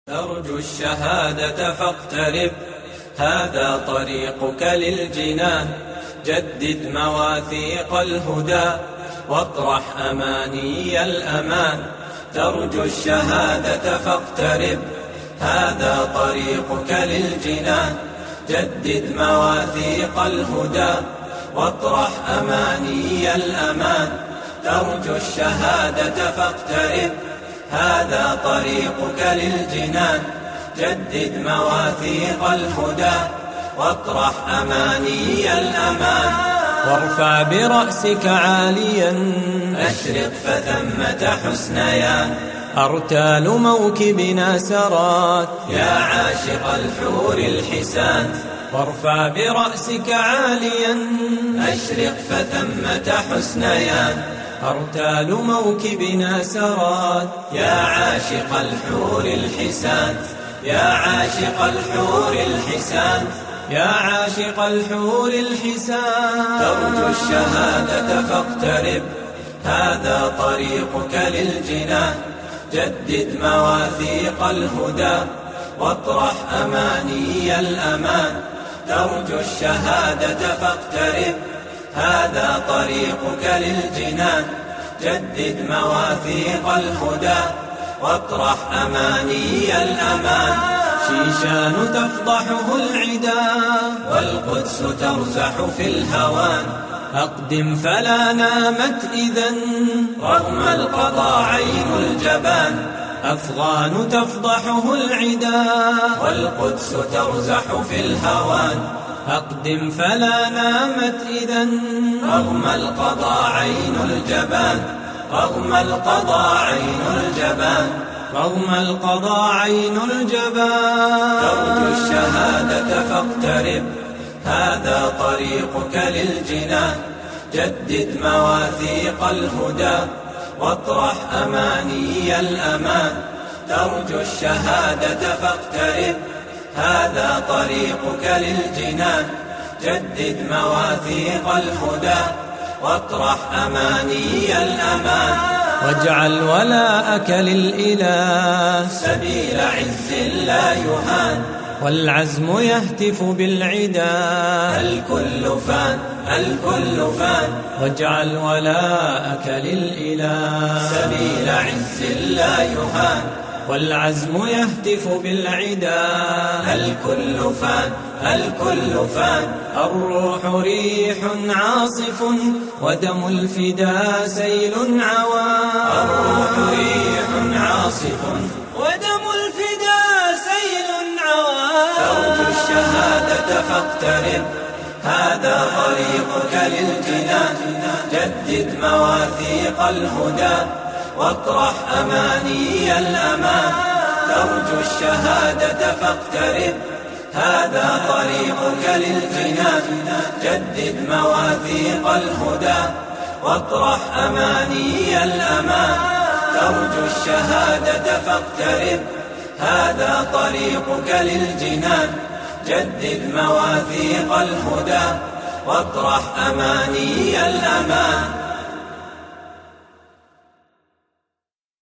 ترجو الشهادة فاقترب، هذا طريقك للجنان. جدد مواثيق الهدى واطرح أماني الأمان. ترجو الشهادة فاقترب، هذا طريقك للجنان. جدد مواثيق الهدى واطرح أماني الأمان. ترجو الشهادة فاقترب، هذا طريقك للجنان. جدد مواثيق الهدى واطرح أماني الأمان. وارفع برأسك عاليا، أشرق فثمة حسنيان. أرتال موكبنا سرات، يا عاشق الحور الحسان. وارفع برأسك عاليا، أشرق فثمة حسنيان. أرتال موكبنا سرات، يا عاشق الحور الحسان. يا عاشق الحور الحسان، يا عاشق الحور الحسان. ترجو الشهادة فاقترب، هذا طريقك للجنان. جدد مواثيق الهدى واطرح أماني الأمان. ترجو الشهادة فاقترب، هذا طريقك للجنان. جدد مواثيق الهدى واطرح أماني الأمان. شيشان تفضحه العدا، والقدس ترزح في الهوان. أقدم فلا نامت إذن، رغم القضا عين الجبان. أفغان تفضحه العدا، والقدس ترزح في الهوان. أقدم فلا نامت إذن، رغم القضا عين الجبان. رغم القضا عين الجبان، رغم القضا عين الجبان. ترجو الشهادة فاقترب، هذا طريقك للجنان. جدد مواثيق الهدى واطرح أماني الأمان. ترجو الشهادة فاقترب، هذا طريقك للجنان. جدد مواثيق الهدى واطرح أماني الأمان. واجعل ولاءك للإله سبيل عز لا يهان. والعزم يهتف بالعدا، الكل فان الكل فان. واجعل ولاءك للإله سبيل عز لا يهان. والعزم يهتف بالعدا، الكل فان الكل فان. الروح ريح عاصف، ودم الفدا سيل عوان. الروح ريح عاصف، ودم الفدا سيل عوان. ترجو الشهادة فاقترب، هذا طريقك للجنان. جدد مواثيق الهدى واطرح أماني الأمان. ترجو الشهادة فاقترب، هذا طريقك للجنان. جدد مواثيق الهدى واطرح أماني الأمان. ترجو الشهادة فاقترب، هذا طريقك للجنان. جدد مواثيق الهدى واطرح أماني الأمان.